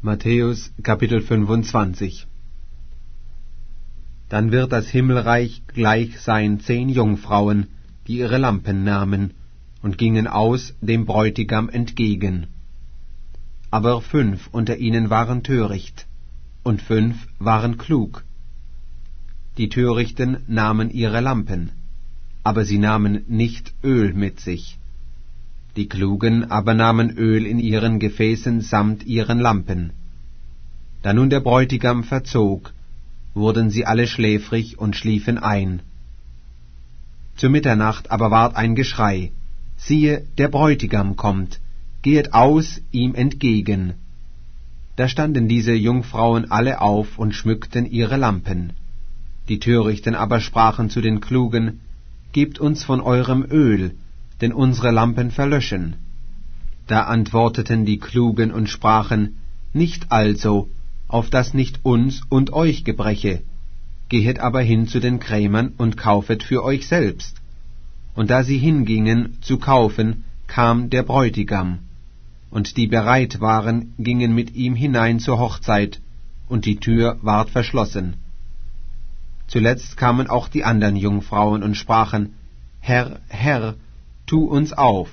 Matthäus Kapitel 25. Dann wird das Himmelreich gleich sein 10 Jungfrauen, die ihre Lampen nahmen und gingen aus dem Bräutigam entgegen. Aber 5 unter ihnen waren töricht, und 5 waren klug. Die Törichten nahmen ihre Lampen, aber sie nahmen nicht Öl mit sich. Die Klugen aber nahmen Öl in ihren Gefäßen samt ihren Lampen. Da nun der Bräutigam verzog, wurden sie alle schläfrig und schliefen ein. Zur Mitternacht aber ward ein Geschrei: Siehe, der Bräutigam kommt, gehet aus ihm entgegen. Da standen diese Jungfrauen alle auf und schmückten ihre Lampen. Die Törichten aber sprachen zu den Klugen: Gebt uns von eurem Öl, denn unsere Lampen verlöschen. Da antworteten die Klugen und sprachen: Nicht also, auf dass nicht uns und euch gebreche. Gehet aber hin zu den Krämern und kaufet für euch selbst. Und da sie hingingen zu kaufen, kam der Bräutigam. Und die bereit waren, gingen mit ihm hinein zur Hochzeit, und die Tür ward verschlossen. Zuletzt kamen auch die andern Jungfrauen und sprachen: Herr, Herr, tu uns auf.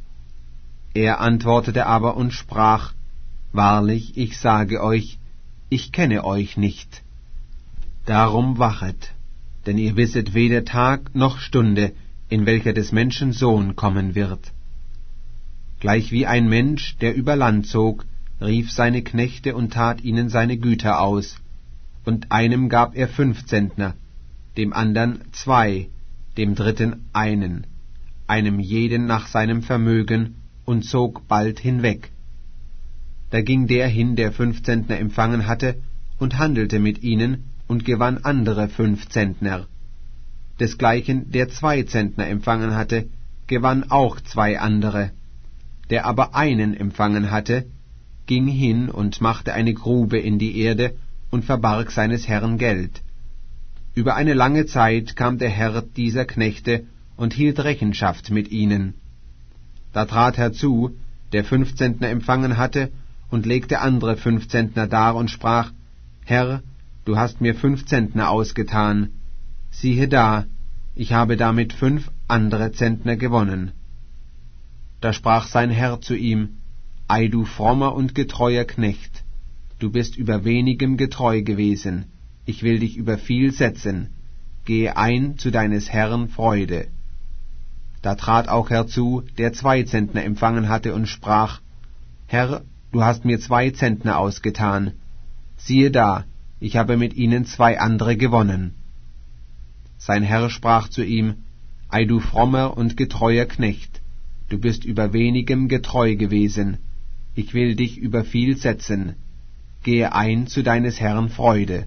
Er antwortete aber und sprach: Wahrlich, ich sage euch, ich kenne euch nicht. Darum wachet, denn ihr wisset weder Tag noch Stunde, in welcher des Menschen Sohn kommen wird. Gleichwie ein Mensch, der über Land zog, rief seine Knechte und tat ihnen seine Güter aus, und einem gab er 5 Zentner, dem andern 2, dem dritten 1, einem jeden nach seinem Vermögen, und zog bald hinweg. Da ging der hin, der 5 Zentner empfangen hatte, und handelte mit ihnen, und gewann andere 5 Zentner. Desgleichen der 2 Zentner empfangen hatte, gewann auch 2 andere. Der aber einen empfangen hatte, ging hin und machte eine Grube in die Erde und verbarg seines Herrn Geld. Über eine lange Zeit kam der Herr dieser Knechte und hielt Rechenschaft mit ihnen. Da trat herzu, der 5 Zentner empfangen hatte, und legte andere 5 Zentner dar und sprach: Herr, du hast mir 5 Zentner ausgetan. Siehe da, ich habe damit 5 andere Zentner gewonnen. Da sprach sein Herr zu ihm: Ei, du frommer und getreuer Knecht, du bist über wenigem getreu gewesen, ich will dich über viel setzen, gehe ein zu deines Herrn Freude. Da trat auch herzu, der 2 Zentner empfangen hatte, und sprach: Herr, du hast mir 2 Zentner ausgetan. Siehe da, ich habe mit ihnen 2 andere gewonnen. Sein Herr sprach zu ihm: Ei, du frommer und getreuer Knecht, du bist über wenigem getreu gewesen, ich will dich über viel setzen, gehe ein zu deines Herrn Freude.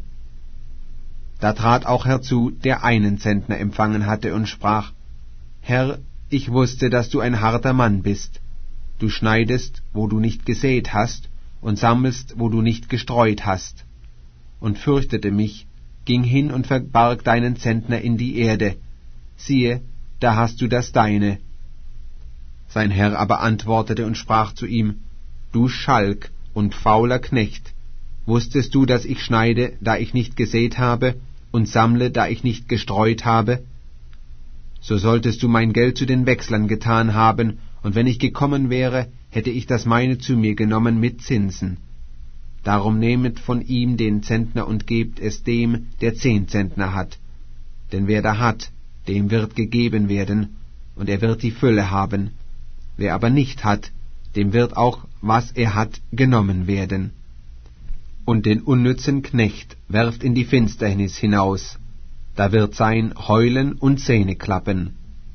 Da trat auch herzu, der 1 Zentner empfangen hatte, und sprach: Herr, ich wusste, dass du ein harter Mann bist. Du schneidest, wo du nicht gesät hast, und sammelst, wo du nicht gestreut hast. Und fürchtete mich, ging hin und verbarg deinen Zentner in die Erde. Siehe, da hast du das deine. Sein Herr aber antwortete und sprach zu ihm: Du Schalk und fauler Knecht, wusstest du, dass ich schneide, da ich nicht gesät habe, und sammle, da ich nicht gestreut habe? So solltest du mein Geld zu den Wechslern getan haben, und wenn ich gekommen wäre, hätte ich das meine zu mir genommen mit Zinsen. Darum nehmet von ihm den Zentner und gebt es dem, der 10 Zentner hat. Denn wer da hat, dem wird gegeben werden, und er wird die Fülle haben. Wer aber nicht hat, dem wird auch, was er hat, genommen werden. Und den unnützen Knecht werft in die Finsternis hinaus, da wird sein Heulen und Zähneklappen.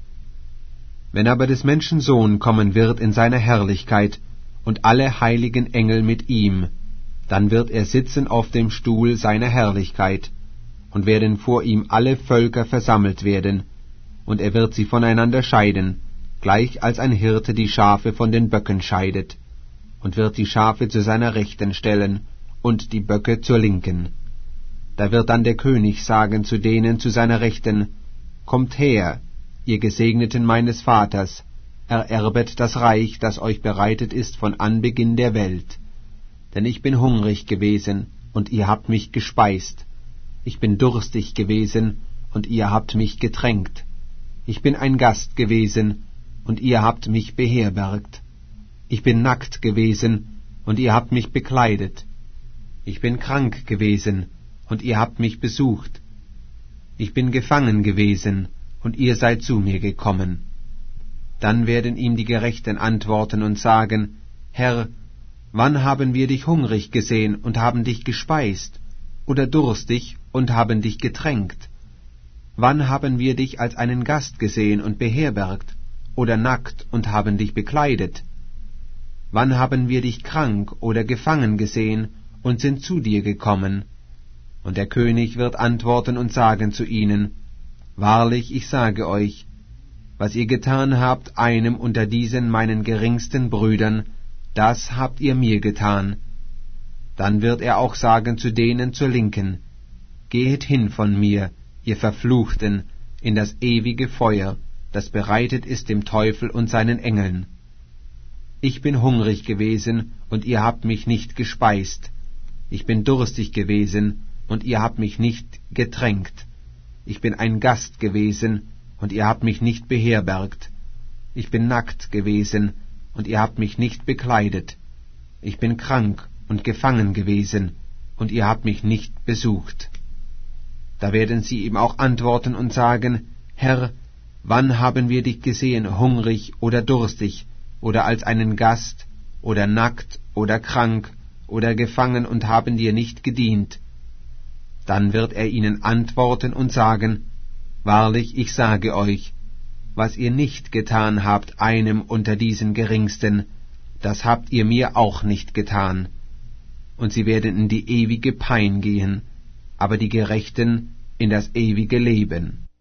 Wenn aber des Menschen Sohn kommen wird in seiner Herrlichkeit, und alle heiligen Engel mit ihm, dann wird er sitzen auf dem Stuhl seiner Herrlichkeit, und werden vor ihm alle Völker versammelt werden, und er wird sie voneinander scheiden, gleich als ein Hirte die Schafe von den Böcken scheidet, und wird die Schafe zu seiner Rechten stellen, und die Böcke zur Linken. Da wird dann der König sagen zu denen zu seiner Rechten: Kommt her, ihr Gesegneten meines Vaters, ererbet das Reich, das euch bereitet ist von Anbeginn der Welt. Denn ich bin hungrig gewesen, und ihr habt mich gespeist. Ich bin durstig gewesen, und ihr habt mich getränkt. Ich bin ein Gast gewesen, und ihr habt mich beherbergt. Ich bin nackt gewesen, und ihr habt mich bekleidet. Ich bin krank gewesen, und ihr habt mich besucht. Ich bin gefangen gewesen, und ihr seid zu mir gekommen. Dann werden ihm die Gerechten antworten und sagen, Herr, wann haben wir dich hungrig gesehen und haben dich gespeist, oder durstig und haben dich getränkt? Wann haben wir dich als einen Gast gesehen und beherbergt, oder nackt und haben dich bekleidet? Wann haben wir dich krank oder gefangen gesehen und sind zu dir gekommen? Und der König wird antworten und sagen zu ihnen, Wahrlich, ich sage euch, was ihr getan habt einem unter diesen meinen geringsten Brüdern, das habt ihr mir getan. Dann wird er auch sagen zu denen zur Linken, Gehet hin von mir, ihr Verfluchten, in das ewige Feuer, das bereitet ist dem Teufel und seinen Engeln. Ich bin hungrig gewesen, und ihr habt mich nicht gespeist. Ich bin durstig gewesen, und ihr habt mich nicht getränkt. Ich bin ein Gast gewesen, und ihr habt mich nicht beherbergt. Ich bin nackt gewesen, und ihr habt mich nicht bekleidet. Ich bin krank und gefangen gewesen, und ihr habt mich nicht besucht. Da werden sie ihm auch antworten und sagen, Herr, wann haben wir dich gesehen, hungrig oder durstig, oder als einen Gast, oder nackt, oder krank, oder gefangen und haben dir nicht gedient? Dann wird er ihnen antworten und sagen, Wahrlich, ich sage euch, was ihr nicht getan habt einem unter diesen Geringsten, das habt ihr mir auch nicht getan. Und sie werden in die ewige Pein gehen, aber die Gerechten in das ewige Leben.